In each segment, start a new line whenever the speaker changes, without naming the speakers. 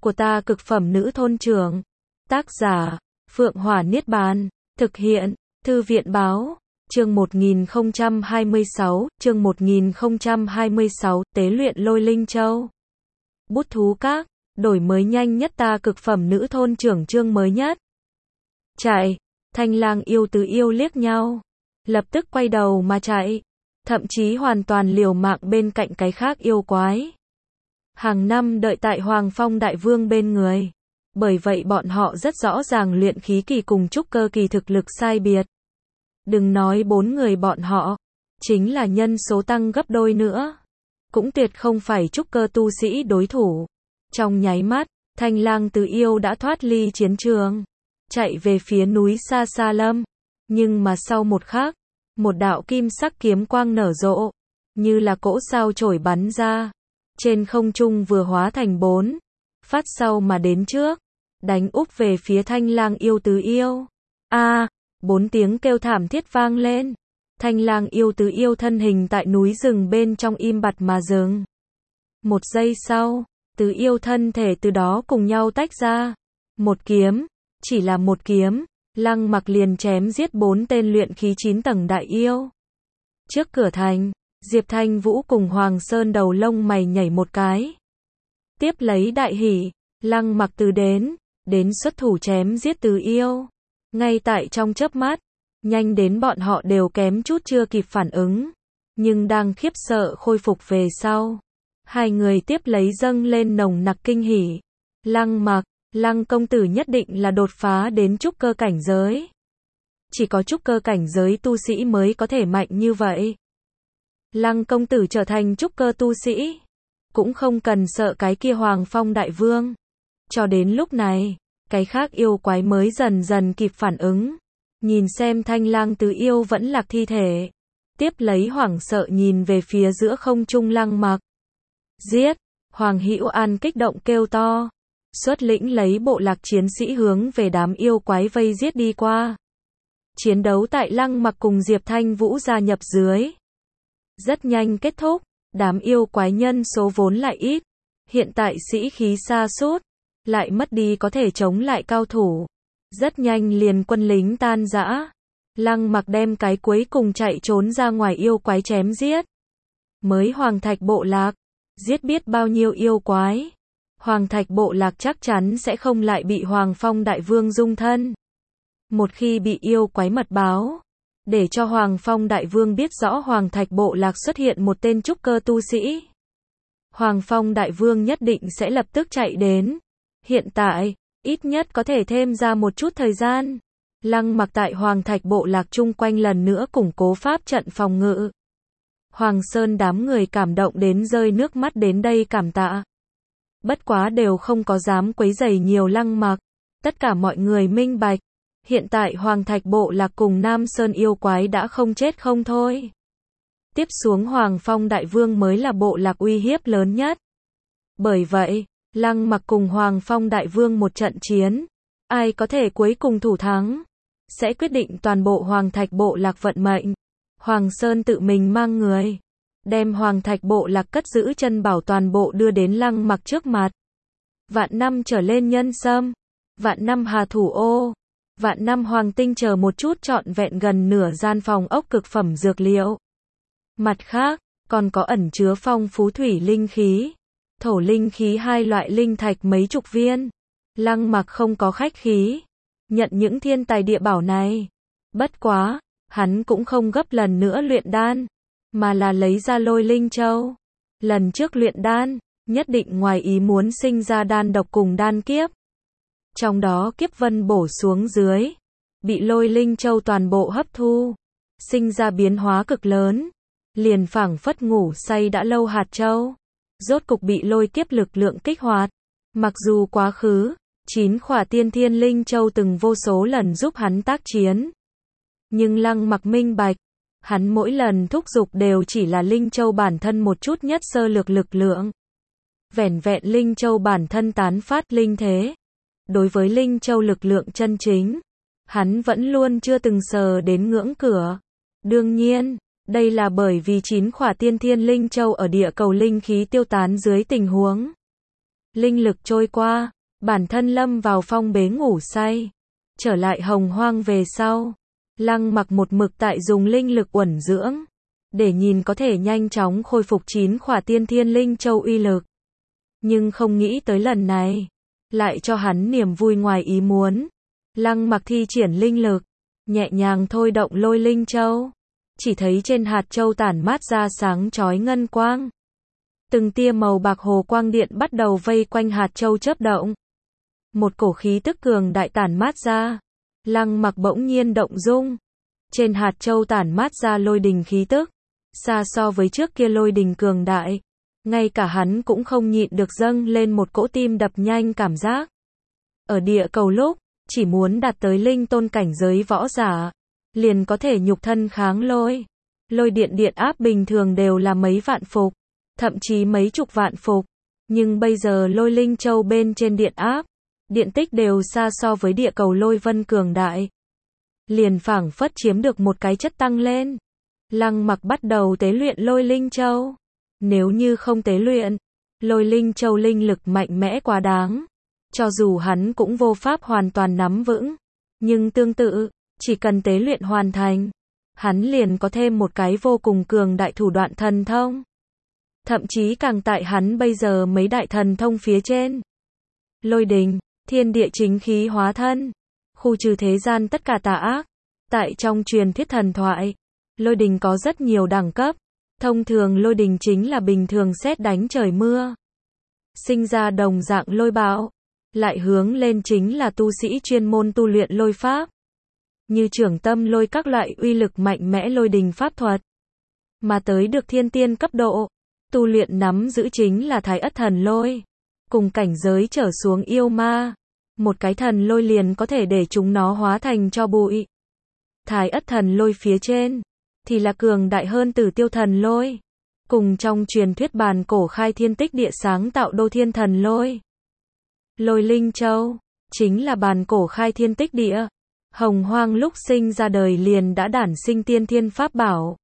của ta cực phẩm nữ thôn trưởng. Tác giả, Phượng Hỏa Niết Bàn. Thực hiện, Thư viện báo. Chương 1026, chương 1026, tế luyện lôi linh châu. Bút thú các, đổi mới nhanh nhất ta cực phẩm nữ thôn trưởng chương mới nhất. Chạy, Thanh Lang yêu tứ yêu liếc nhau, lập tức quay đầu mà chạy, thậm chí hoàn toàn liều mạng bên cạnh cái khác yêu quái. Hàng năm đợi tại Hoàng Phong Đại Vương bên người. Bởi vậy bọn họ rất rõ ràng luyện khí kỳ cùng trúc cơ kỳ thực lực sai biệt. Đừng nói 4 người bọn họ, chính là nhân số tăng gấp đôi nữa, cũng tuyệt không phải trúc cơ tu sĩ đối thủ. Trong nháy mắt, Thanh Lang tứ yêu đã thoát ly chiến trường, chạy về phía núi Sa Sa Lâm. Nhưng mà sau một khắc, một đạo kim sắc kiếm quang nở rộ, như là cỗ sao chổi bắn ra, trên không trung vừa hóa thành 4 phát sau mà đến trước, đánh úp về phía Thanh Lang yêu tứ yêu. A, 4 tiếng kêu thảm thiết vang lên. Thanh Lang yêu tứ yêu thân hình tại núi rừng bên trong im bặt mà dừng. Một giây sau, tứ yêu thân thể từ đó cùng nhau tách ra. Một kiếm, chỉ là một kiếm, Lăng Mặc liền chém giết 4 tên luyện khí 9 tầng đại yêu. Trước cửa thành, Diệp Thanh Vũ cùng Hoàng Sơn đầu lông mày nhảy một cái. Tiếp lấy đại hỉ, Lăng Mặc từ đến xuất thủ chém giết tứ yêu. Ngay tại trong chớp mắt, nhanh đến bọn họ đều kém chút chưa kịp phản ứng. Nhưng đang khiếp sợ khôi phục về sau, hai người tiếp lấy dâng lên nồng nặc kinh hỉ. Lăng Mặc, Lăng công tử nhất định là đột phá đến trúc cơ cảnh giới. Chỉ có trúc cơ cảnh giới tu sĩ mới có thể mạnh như vậy. Lăng công tử trở thành trúc cơ tu sĩ, cũng không cần sợ cái kia Hoàng Phong Đại Vương. Cho đến lúc này, cái khác yêu quái mới dần dần kịp phản ứng. Nhìn xem Thanh Lang tứ yêu vẫn lạc thi thể. Tiếp lấy hoảng sợ nhìn về phía giữa không trung Lăng Mặc. Giết! Hoàng Hữu An kích động kêu to. Xuất lĩnh lấy bộ lạc chiến sĩ hướng về đám yêu quái vây giết đi qua. Chiến đấu tại Lăng Mặc cùng Diệp Thanh Vũ gia nhập dưới. Rất nhanh kết thúc, đám yêu quái nhân số vốn lại ít. Hiện tại sĩ khí sa sút, lại mất đi có thể chống lại cao thủ. Rất nhanh liền quân lính tan rã. Lăng Mặc đem cái cuối cùng chạy trốn ra ngoài yêu quái chém giết. Mới Hoàng Thạch bộ lạc, giết biết bao nhiêu yêu quái. Hoàng Thạch bộ lạc chắc chắn sẽ không lại bị Hoàng Phong Đại Vương dung thân. Một khi bị yêu quái mật báo, để cho Hoàng Phong Đại Vương biết rõ Hoàng Thạch bộ lạc xuất hiện một tên trúc cơ tu sĩ, Hoàng Phong Đại Vương nhất định sẽ lập tức chạy đến. Hiện tại, ít nhất có thể thêm ra một chút thời gian. Lăng Mặc tại Hoàng Thạch bộ lạc chung quanh lần nữa củng cố pháp trận phòng ngự. Hoàng Sơn đám người cảm động đến rơi nước mắt đến đây cảm tạ. Bất quá đều không có dám quấy rầy nhiều Lăng Mặc. Tất cả mọi người minh bạch. Hiện tại Hoàng Thạch bộ lạc cùng Nam Sơn yêu quái đã không chết không thôi. Tiếp xuống Hoàng Phong Đại Vương mới là bộ lạc uy hiếp lớn nhất. Bởi vậy, Lăng Mặc cùng Hoàng Phong Đại Vương một trận chiến, ai có thể cuối cùng thủ thắng, sẽ quyết định toàn bộ Hoàng Thạch bộ lạc vận mệnh. Hoàng Sơn tự mình mang người, đem Hoàng Thạch bộ lạc cất giữ chân bảo toàn bộ đưa đến Lăng Mặc trước mặt. Vạn năm trở lên nhân sâm, vạn năm hà thủ ô, vạn năm hoàng tinh chờ một chút trọn vẹn gần nửa gian phòng ốc cực phẩm dược liệu. Mặt khác, còn có ẩn chứa phong phú thủy linh khí, thổ linh khí hai loại linh thạch mấy chục viên. Lăng Mặc không có khách khí, nhận những thiên tài địa bảo này. Bất quá, hắn cũng không gấp lần nữa luyện đan, mà là lấy ra lôi linh châu. Lần trước luyện đan, nhất định ngoài ý muốn sinh ra đan độc cùng đan kiếp. Trong đó kiếp vân bổ xuống dưới, bị lôi linh châu toàn bộ hấp thu, sinh ra biến hóa cực lớn, liền phảng phất ngủ say đã lâu hạt châu, rốt cục bị lôi kiếp lực lượng kích hoạt. Mặc dù quá khứ, 9 khỏa tiên thiên linh châu từng vô số lần giúp hắn tác chiến, nhưng Lăng Mặc minh bạch, hắn mỗi lần thúc giục đều chỉ là linh châu bản thân một chút nhất sơ lược lực lượng. Vẻn vẹn linh châu bản thân tán phát linh thế. Đối với linh châu lực lượng chân chính, hắn vẫn luôn chưa từng sờ đến ngưỡng cửa. Đương nhiên, đây là bởi vì 9 khỏa tiên thiên linh châu ở địa cầu linh khí tiêu tán dưới tình huống Linh lực trôi qua, bản thân lâm vào phong bế ngủ say. Trở lại Hồng Hoang về sau, Lăng Mặc một mực tại dùng linh lực uẩn dưỡng, để nhìn có thể nhanh chóng khôi phục 9 khỏa tiên thiên linh châu uy lực. Nhưng không nghĩ tới lần này, lại cho hắn niềm vui ngoài ý muốn. Lăng Mặc thi triển linh lực, nhẹ nhàng thôi động lôi linh châu. Chỉ thấy trên hạt châu tản mát ra sáng chói ngân quang. Từng tia màu bạc hồ quang điện bắt đầu vây quanh hạt châu chớp động. Một cổ khí tức cường đại tản mát ra. Lăng Mặc bỗng nhiên động dung. Trên hạt châu tản mát ra lôi đình khí tức. Xa so với trước kia lôi đình cường đại. Ngay cả hắn cũng không nhịn được dâng lên một cỗ tim đập nhanh cảm giác. Ở địa cầu lúc, chỉ muốn đạt tới linh tôn cảnh giới võ giả, liền có thể nhục thân kháng lôi. Lôi điện áp bình thường đều là mấy vạn phục, thậm chí mấy chục vạn phục. Nhưng bây giờ lôi linh châu bên trên điện áp, điện tích đều xa so với địa cầu lôi vân cường đại. Liền phảng phất chiếm được một cái chất tăng lên. Lăng Mặc bắt đầu tế luyện lôi linh châu. Nếu như không tế luyện, lôi linh châu linh lực mạnh mẽ quá đáng. Cho dù hắn cũng vô pháp hoàn toàn nắm vững. Nhưng tương tự, chỉ cần tế luyện hoàn thành, hắn liền có thêm một cái vô cùng cường đại thủ đoạn thần thông. Thậm chí càng tại hắn bây giờ mấy đại thần thông phía trên. Lôi đình, thiên địa chính khí hóa thân, khu trừ thế gian tất cả tà ác. Tại trong truyền thuyết thần thoại, lôi đình có rất nhiều đẳng cấp. Thông thường lôi đình chính là bình thường sét đánh trời mưa. Sinh ra đồng dạng lôi bão. Lại hướng lên chính là tu sĩ chuyên môn tu luyện lôi pháp. Như trưởng tâm lôi các loại uy lực mạnh mẽ lôi đình pháp thuật. Mà tới được thiên tiên cấp độ, tu luyện nắm giữ chính là thái ất thần lôi. Cùng cảnh giới trở xuống yêu ma. Một cái thần lôi liền có thể để chúng nó hóa thành cho bụi. Thái ất thần lôi phía trên, thì là cường đại hơn Tử Tiêu thần lôi. Cùng trong truyền thuyết bàn cổ khai thiên tích địa sáng tạo đô thiên thần lôi. Lôi linh châu, chính là bàn cổ khai thiên tích địa. Hồng Hoang lúc sinh ra đời liền đã đản sinh tiên thiên pháp bảo.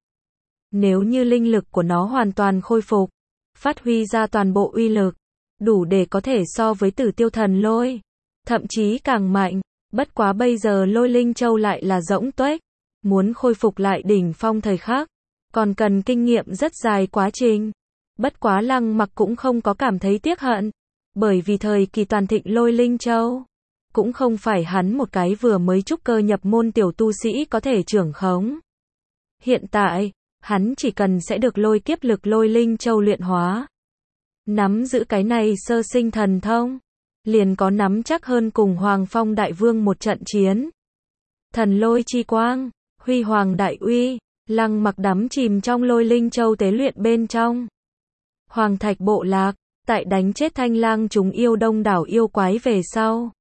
Nếu như linh lực của nó hoàn toàn khôi phục, phát huy ra toàn bộ uy lực, đủ để có thể so với Tử Tiêu thần lôi. Thậm chí càng mạnh, bất quá bây giờ lôi linh châu lại là rỗng tuếch. Muốn khôi phục lại đỉnh phong thời khắc, còn cần kinh nghiệm rất dài quá trình. Bất quá Lăng Mặc cũng không có cảm thấy tiếc hận. Bởi vì thời kỳ toàn thịnh lôi linh châu, cũng không phải hắn một cái vừa mới trúc cơ nhập môn tiểu tu sĩ có thể trưởng khống. Hiện tại, hắn chỉ cần sẽ được lôi kiếp lực lôi linh châu luyện hóa. Nắm giữ cái này sơ sinh thần thông, liền có nắm chắc hơn cùng Hoàng Phong Đại Vương một trận chiến. Thần lôi chi quang, huy hoàng đại uy, Lăng Mặc đắm chìm trong lôi linh châu tế luyện bên trong. Hoàng Thạch bộ lạc, tại đánh chết Thanh Lang chúng yêu đông đảo yêu quái về sau,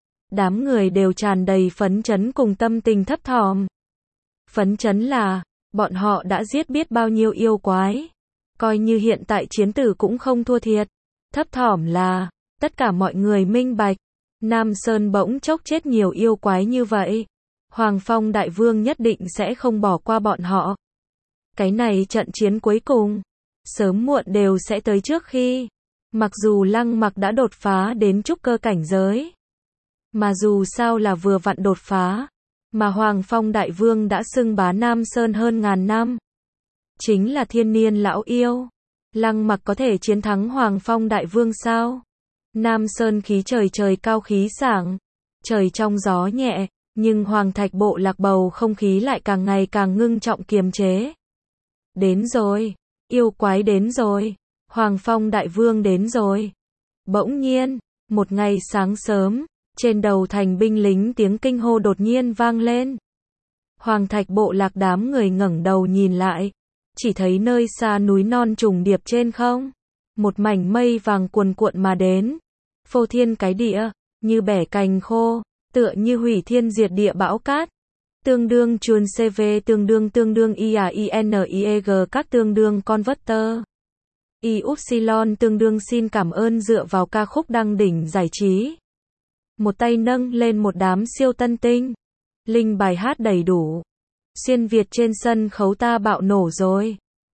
đám người đều tràn đầy phấn chấn cùng tâm tình thấp thỏm. Phấn chấn là, bọn họ đã giết biết bao nhiêu yêu quái, coi như hiện tại chiến tử cũng không thua thiệt. Thấp thỏm là, tất cả mọi người minh bạch, Nam Sơn bỗng chốc chết nhiều yêu quái như vậy, Hoàng Phong Đại Vương nhất định sẽ không bỏ qua bọn họ. Cái này trận chiến cuối cùng, sớm muộn đều sẽ tới trước khi. Mặc dù Lăng Mặc đã đột phá đến trúc cơ cảnh giới, mà dù sao là vừa vặn đột phá, mà Hoàng Phong Đại Vương đã xưng bá Nam Sơn hơn ngàn năm. Chính là thiên niên lão yêu. Lăng Mặc có thể chiến thắng Hoàng Phong Đại Vương sao? Nam Sơn khí trời trời cao khí sảng, trời trong gió nhẹ, nhưng Hoàng Thạch bộ lạc bầu không khí lại càng ngày càng ngưng trọng kiềm chế. Đến rồi, yêu quái đến rồi. Hoàng Phong Đại Vương đến rồi. Bỗng nhiên, một ngày sáng sớm, trên đầu thành binh lính tiếng kinh hô đột nhiên vang lên. Hoàng Thạch bộ lạc đám người ngẩng đầu nhìn lại, chỉ thấy nơi xa núi non trùng điệp trên không, một mảnh mây vàng cuồn cuộn mà đến, phô thiên cái địa, như bẻ cành khô, tựa như hủy thiên diệt địa bão cát. Tương đương chuồn CV tương đương IAINIEG các tương đương converter. YY tương đương xin cảm ơn dựa vào ca khúc đăng đỉnh giải trí. Một tay nâng lên một đám siêu tân tinh. Linh bài hát đầy đủ. Xuyên Việt trên sân khấu ta bạo nổ rồi.